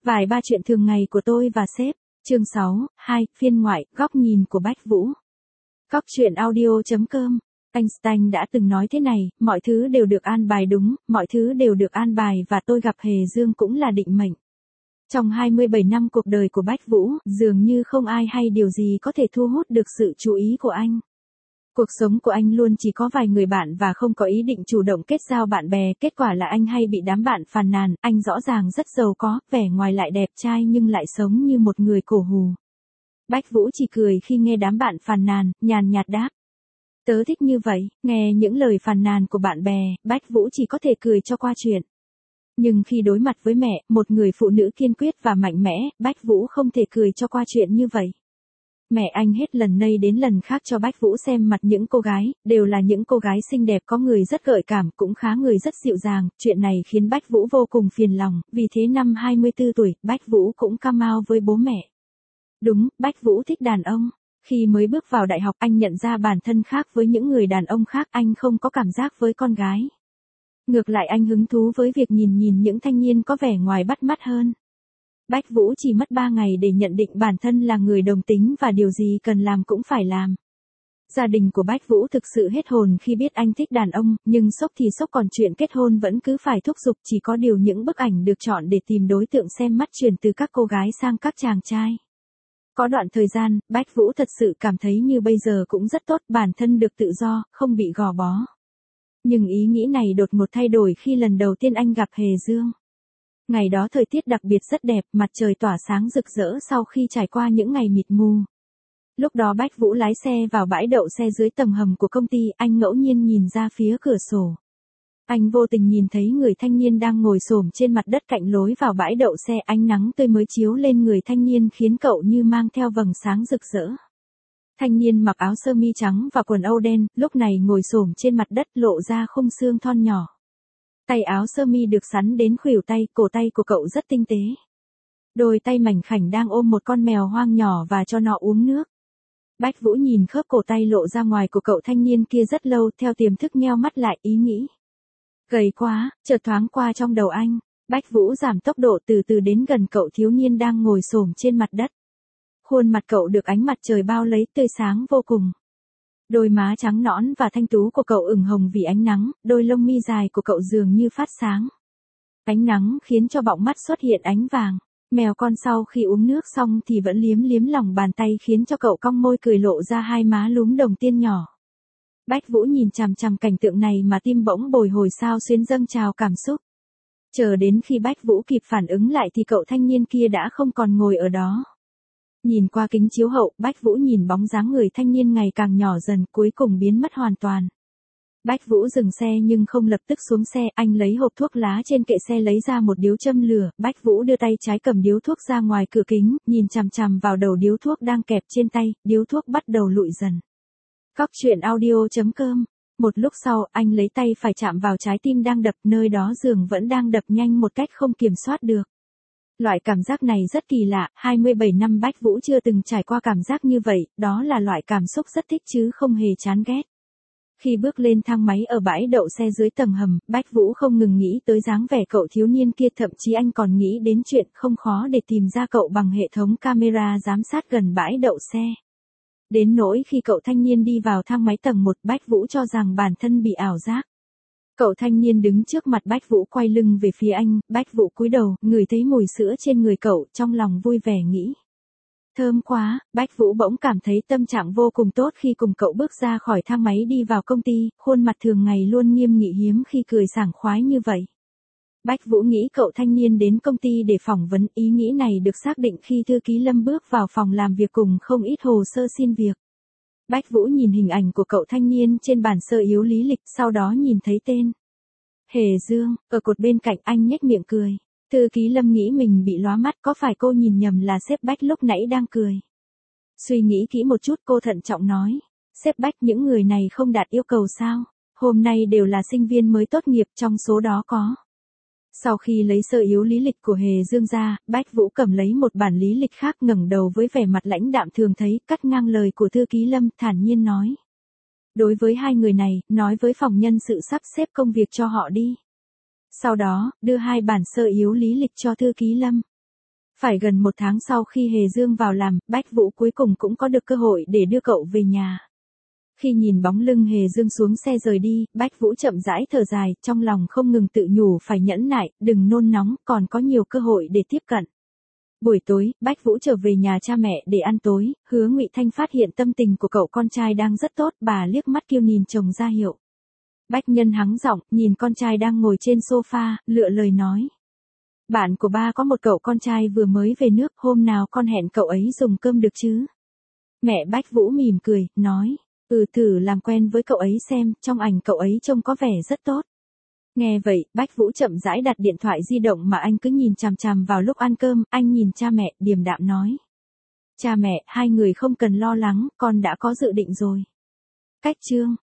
Vài ba chuyện thường ngày của tôi và sếp. Chương 6, 2, phiên ngoại, góc nhìn của Bách Vũ. Góc truyện audio.com. Einstein đã từng nói thế này, mọi thứ đều được an bài đúng, mọi thứ đều được an bài và tôi gặp Hề Dương cũng là định mệnh. Trong 27 năm cuộc đời của Bách Vũ, dường như không ai hay điều gì có thể thu hút được sự chú ý của anh. Cuộc sống của anh luôn chỉ có vài người bạn và không có ý định chủ động kết giao bạn bè, kết quả là anh hay bị đám bạn phàn nàn, anh rõ ràng rất giàu có, vẻ ngoài lại đẹp trai nhưng lại sống như một người cổ hù. Bách Vũ chỉ cười khi nghe đám bạn phàn nàn, nhàn nhạt đáp. Tớ thích như vậy, nghe những lời phàn nàn của bạn bè, Bách Vũ chỉ có thể cười cho qua chuyện. Nhưng khi đối mặt với mẹ, một người phụ nữ kiên quyết và mạnh mẽ, Bách Vũ không thể cười cho qua chuyện như vậy. Mẹ anh hết lần này đến lần khác cho Bách Vũ xem mặt những cô gái, đều là những cô gái xinh đẹp có người rất gợi cảm, cũng khá người rất dịu dàng, chuyện này khiến Bách Vũ vô cùng phiền lòng, vì thế năm 24 tuổi, Bách Vũ cũng cam ao với bố mẹ. Đúng, Bách Vũ thích đàn ông. Khi mới bước vào đại học anh nhận ra bản thân khác với những người đàn ông khác, anh không có cảm giác với con gái. Ngược lại anh hứng thú với việc nhìn những thanh niên có vẻ ngoài bắt mắt hơn. Bách Vũ chỉ mất 3 ngày để nhận định bản thân là người đồng tính và điều gì cần làm cũng phải làm. Gia đình của Bách Vũ thực sự hết hồn khi biết anh thích đàn ông, nhưng sốc thì sốc còn chuyện kết hôn vẫn cứ phải thúc giục, chỉ có điều những bức ảnh được chọn để tìm đối tượng xem mắt chuyển từ các cô gái sang các chàng trai. Có đoạn thời gian, Bách Vũ thật sự cảm thấy như bây giờ cũng rất tốt, bản thân được tự do, không bị gò bó. Nhưng ý nghĩ này đột ngột thay đổi khi lần đầu tiên anh gặp Hề Dương. Ngày đó thời tiết đặc biệt rất đẹp, mặt trời tỏa sáng rực rỡ sau khi trải qua những ngày mịt mù. Lúc đó Bách Vũ lái xe vào bãi đậu xe dưới tầng hầm của công ty, anh ngẫu nhiên nhìn ra phía cửa sổ. Anh vô tình nhìn thấy người thanh niên đang ngồi xổm trên mặt đất cạnh lối vào bãi đậu xe, ánh nắng tươi mới chiếu lên người thanh niên khiến cậu như mang theo vầng sáng rực rỡ. Thanh niên mặc áo sơ mi trắng và quần âu đen, lúc này ngồi xổm trên mặt đất lộ ra khung xương thon nhỏ. Tay áo sơ mi được sắn đến khuỷu tay, cổ tay của cậu rất tinh tế. Đôi tay mảnh khảnh đang ôm một con mèo hoang nhỏ và cho nó uống nước. Bách Vũ nhìn khớp cổ tay lộ ra ngoài của cậu thanh niên kia rất lâu, theo tiềm thức nheo mắt lại, ý nghĩ. Gầy quá, chợt thoáng qua trong đầu anh. Bách Vũ giảm tốc độ từ từ đến gần cậu thiếu niên đang ngồi xổm trên mặt đất. Khuôn mặt cậu được ánh mặt trời bao lấy, tươi sáng vô cùng. Đôi má trắng nõn và thanh tú của cậu ửng hồng vì ánh nắng, đôi lông mi dài của cậu dường như phát sáng. Ánh nắng khiến cho bọng mắt xuất hiện ánh vàng. Mèo con sau khi uống nước xong thì vẫn liếm lòng bàn tay khiến cho cậu cong môi cười lộ ra hai má lúm đồng tiên nhỏ. Bách Vũ nhìn chằm chằm cảnh tượng này mà tim bỗng bồi hồi xao xuyến dâng trào cảm xúc. Chờ đến khi Bách Vũ kịp phản ứng lại thì cậu thanh niên kia đã không còn ngồi ở đó. Nhìn qua kính chiếu hậu, Bách Vũ nhìn bóng dáng người thanh niên ngày càng nhỏ dần, cuối cùng biến mất hoàn toàn. Bách Vũ dừng xe nhưng không lập tức xuống xe, anh lấy hộp thuốc lá trên kệ xe lấy ra một điếu châm lửa, Bách Vũ đưa tay trái cầm điếu thuốc ra ngoài cửa kính, nhìn chằm chằm vào đầu điếu thuốc đang kẹp trên tay, điếu thuốc bắt đầu lụi dần. Góc truyện audio.com. Một lúc sau, anh lấy tay phải chạm vào trái tim đang đập, nơi đó dường vẫn đang đập nhanh một cách không kiểm soát được. Loại cảm giác này rất kỳ lạ, 27 năm Bách Vũ chưa từng trải qua cảm giác như vậy, đó là loại cảm xúc rất thích chứ không hề chán ghét. Khi bước lên thang máy ở bãi đậu xe dưới tầng hầm, Bách Vũ không ngừng nghĩ tới dáng vẻ cậu thiếu niên kia, thậm chí anh còn nghĩ đến chuyện không khó để tìm ra cậu bằng hệ thống camera giám sát gần bãi đậu xe. Đến nỗi khi cậu thanh niên đi vào thang máy tầng 1, Bách Vũ cho rằng bản thân bị ảo giác. Cậu thanh niên đứng trước mặt Bách Vũ quay lưng về phía anh, Bách Vũ cúi đầu, ngửi thấy mùi sữa trên người cậu, trong lòng vui vẻ nghĩ. Thơm quá, Bách Vũ bỗng cảm thấy tâm trạng vô cùng tốt khi cùng cậu bước ra khỏi thang máy đi vào công ty, khuôn mặt thường ngày luôn nghiêm nghị hiếm khi cười sảng khoái như vậy. Bách Vũ nghĩ cậu thanh niên đến công ty để phỏng vấn, ý nghĩ này được xác định khi thư ký Lâm bước vào phòng làm việc cùng không ít hồ sơ xin việc. Bách Vũ nhìn hình ảnh của cậu thanh niên trên bản sơ yếu lý lịch, sau đó nhìn thấy tên Hề Dương, ở cột bên cạnh, anh nhếch miệng cười. Thư ký Lâm nghĩ mình bị lóa mắt, có phải cô nhìn nhầm là sếp Bách lúc nãy đang cười. Suy nghĩ kỹ một chút cô thận trọng nói. Sếp Bách, những người này không đạt yêu cầu sao? Hôm nay đều là sinh viên mới tốt nghiệp, trong số đó có. Sau khi lấy sơ yếu lý lịch của Hề Dương ra, Bách Vũ cầm lấy một bản lý lịch khác, ngẩng đầu với vẻ mặt lãnh đạm thường thấy, cắt ngang lời của thư ký Lâm, thản nhiên nói. Đối với hai người này, nói với phòng nhân sự sắp xếp công việc cho họ đi. Sau đó, đưa hai bản sơ yếu lý lịch cho thư ký Lâm. Phải gần 1 tháng sau khi Hề Dương vào làm, Bách Vũ cuối cùng cũng có được cơ hội để đưa cậu về nhà. Khi nhìn bóng lưng Hề Dương xuống xe rời đi, Bách Vũ chậm rãi thở dài, trong lòng không ngừng tự nhủ phải nhẫn nại, đừng nôn nóng, còn có nhiều cơ hội để tiếp cận. Buổi tối, Bách Vũ trở về nhà cha mẹ để ăn tối, Hứa Ngụy Thanh phát hiện tâm tình của cậu con trai đang rất tốt, bà liếc mắt kêu nhìn chồng ra hiệu. Bách Nhân hắng giọng, nhìn con trai đang ngồi trên sofa, lựa lời nói. Bạn của ba có một cậu con trai vừa mới về nước, hôm nào con hẹn cậu ấy dùng cơm được chứ? Mẹ Bách Vũ mỉm cười, nói, thử làm quen với cậu ấy xem, trong ảnh cậu ấy trông có vẻ rất tốt. Nghe vậy, Bách Vũ chậm rãi đặt điện thoại di động mà anh cứ nhìn chằm chằm vào lúc ăn cơm, anh nhìn cha mẹ, điềm đạm nói. Cha mẹ, hai người không cần lo lắng, con đã có dự định rồi. Cách chương